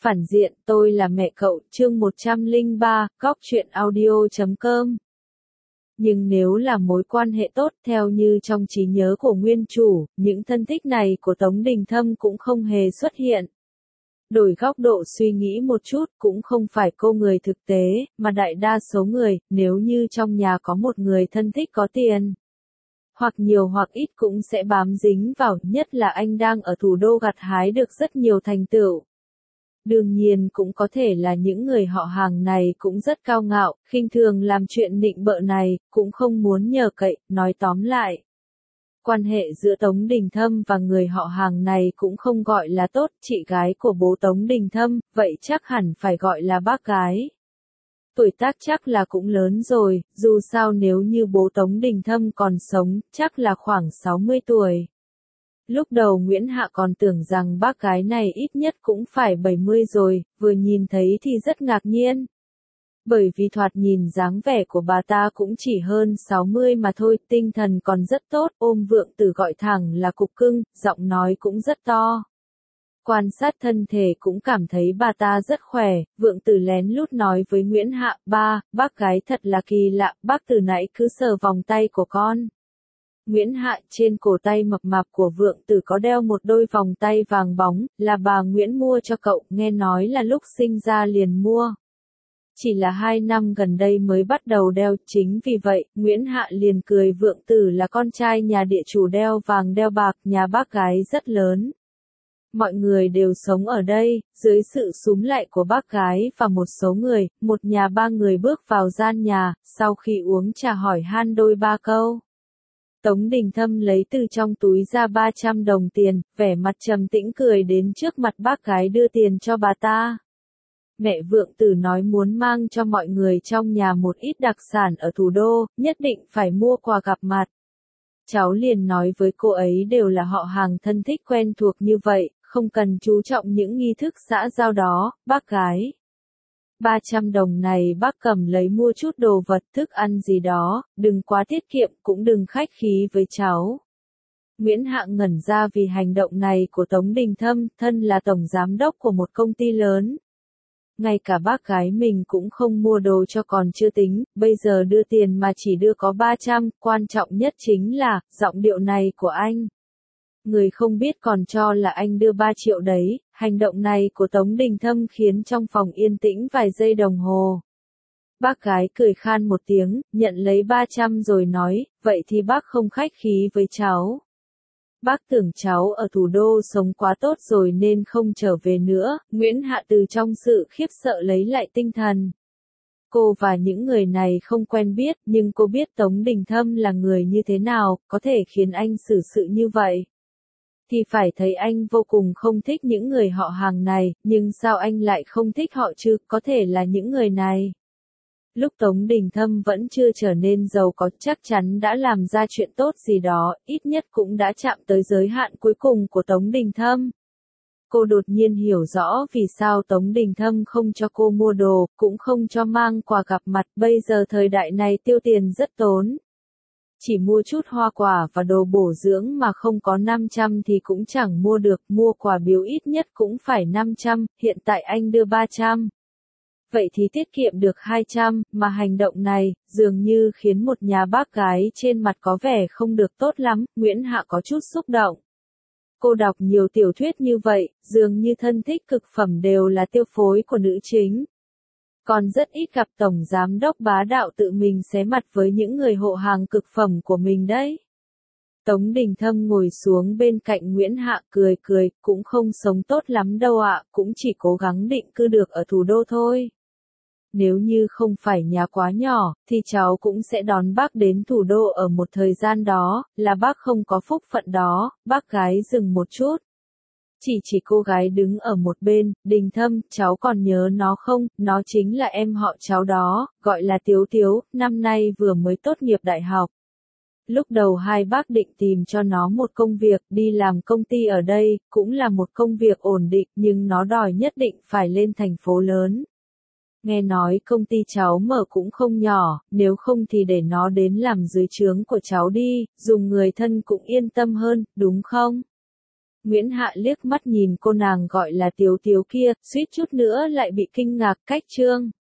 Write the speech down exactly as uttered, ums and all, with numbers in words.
Phản diện, tôi là mẹ cậu, chương một trăm lẻ ba, góc truyện audio chấm com. Nhưng nếu là mối quan hệ tốt theo như trong trí nhớ của nguyên chủ, những thân thích này của Tống Đình Thâm cũng không hề xuất hiện. Đổi góc độ suy nghĩ một chút, cũng không phải cô người thực tế, mà đại đa số người, nếu như trong nhà có một người thân thích có tiền, hoặc nhiều hoặc ít cũng sẽ bám dính vào, nhất là anh đang ở thủ đô gặt hái được rất nhiều thành tựu. Đương nhiên cũng có thể là những người họ hàng này cũng rất cao ngạo, khinh thường làm chuyện nịnh bợ này, cũng không muốn nhờ cậy, nói tóm lại. Quan hệ giữa Tống Đình Thâm và người họ hàng này cũng không gọi là tốt, chị gái của bố Tống Đình Thâm, vậy chắc hẳn phải gọi là bác gái. Tuổi tác chắc là cũng lớn rồi, dù sao nếu như bố Tống Đình Thâm còn sống, chắc là khoảng sáu mươi tuổi. Lúc đầu Nguyễn Hạ còn tưởng rằng bác gái này ít nhất cũng phải bảy mươi rồi, vừa nhìn thấy thì rất ngạc nhiên. Bởi vì thoạt nhìn dáng vẻ của bà ta cũng chỉ hơn sáu mươi mà thôi, tinh thần còn rất tốt, ôm Vượng Tử gọi thẳng là cục cưng, giọng nói cũng rất to. Quan sát thân thể cũng cảm thấy bà ta rất khỏe, Vượng Tử lén lút nói với Nguyễn Hạ, ba, bác gái thật là kỳ lạ, bác từ nãy cứ sờ vòng tay của con. Nguyễn Hạ trên cổ tay mập mạp của Vượng Tử có đeo một đôi vòng tay vàng bóng, là bà Nguyễn mua cho cậu, nghe nói là lúc sinh ra liền mua. Chỉ là hai năm gần đây mới bắt đầu đeo, chính vì vậy, Nguyễn Hạ liền cười Vượng Tử là con trai nhà địa chủ đeo vàng đeo bạc, nhà bác gái rất lớn. Mọi người đều sống ở đây, dưới sự súm lại của bác gái và một số người, một nhà ba người bước vào gian nhà, sau khi uống trà hỏi han đôi ba câu. Tống Đình Thâm lấy từ trong túi ra ba trăm đồng tiền, vẻ mặt trầm tĩnh cười đến trước mặt bác gái đưa tiền cho bà ta. Mẹ Vượng Tử nói muốn mang cho mọi người trong nhà một ít đặc sản ở thủ đô, nhất định phải mua quà gặp mặt. Cháu liền nói với cô ấy đều là họ hàng thân thích quen thuộc như vậy, không cần chú trọng những nghi thức xã giao đó, bác gái. ba trăm đồng này bác cầm lấy mua chút đồ vật thức ăn gì đó, đừng quá tiết kiệm cũng đừng khách khí với cháu. Nguyễn Hạ ngẩn ra vì hành động này của Tống Đình Thâm, thân là tổng giám đốc của một công ty lớn. Ngay cả bác gái mình cũng không mua đồ cho còn chưa tính, bây giờ đưa tiền mà chỉ đưa có ba trăm, quan trọng nhất chính là, giọng điệu này của anh. Người không biết còn cho là anh đưa ba triệu đấy, hành động này của Tống Đình Thâm khiến trong phòng yên tĩnh vài giây đồng hồ. Bác gái cười khan một tiếng, nhận lấy ba trăm rồi nói, vậy thì bác không khách khí với cháu. Bác tưởng cháu ở thủ đô sống quá tốt rồi nên không trở về nữa, Nguyễn Hạ từ trong sự khiếp sợ lấy lại tinh thần. Cô và những người này không quen biết, nhưng cô biết Tống Đình Thâm là người như thế nào, có thể khiến anh xử sự như vậy. Thì phải thấy anh vô cùng không thích những người họ hàng này, nhưng sao anh lại không thích họ chứ, có thể là những người này. Lúc Tống Đình Thâm vẫn chưa trở nên giàu có, chắc chắn đã làm ra chuyện tốt gì đó, ít nhất cũng đã chạm tới giới hạn cuối cùng của Tống Đình Thâm. Cô đột nhiên hiểu rõ vì sao Tống Đình Thâm không cho cô mua đồ, cũng không cho mang quà gặp mặt, bây giờ thời đại này tiêu tiền rất tốn. Chỉ mua chút hoa quả và đồ bổ dưỡng mà không có năm trăm thì cũng chẳng mua được, mua quà biếu ít nhất cũng phải năm trăm, hiện tại anh đưa ba trăm. Vậy thì tiết kiệm được hai trăm, mà hành động này, dường như khiến một nhà bác gái trên mặt có vẻ không được tốt lắm, Nguyễn Hạ có chút xúc động. Cô đọc nhiều tiểu thuyết như vậy, dường như thân thích cực phẩm đều là tiêu phối của nữ chính. Còn rất ít gặp tổng giám đốc bá đạo tự mình xé mặt với những người hộ hàng cực phẩm của mình đấy. Tống Đình Thâm ngồi xuống bên cạnh Nguyễn Hạ cười cười, cũng không sống tốt lắm đâu ạ, cũng chỉ cố gắng định cư được ở thủ đô thôi. Nếu như không phải nhà quá nhỏ, thì cháu cũng sẽ đón bác đến thủ đô ở một thời gian đó, là bác không có phúc phận đó, bác gái dừng một chút. Chỉ chỉ cô gái đứng ở một bên, Đình Thâm, cháu còn nhớ nó không, nó chính là em họ cháu đó, gọi là Tiếu Tiếu, năm nay vừa mới tốt nghiệp đại học. Lúc đầu hai bác định tìm cho nó một công việc, đi làm công ty ở đây, cũng là một công việc ổn định, nhưng nó đòi nhất định phải lên thành phố lớn. Nghe nói công ty cháu mở cũng không nhỏ, nếu không thì để nó đến làm dưới trướng của cháu đi, dùng người thân cũng yên tâm hơn, đúng không? Nguyễn Hạ liếc mắt nhìn cô nàng gọi là Tiếu Tiếu kia, suýt chút nữa lại bị kinh ngạc, cách Trương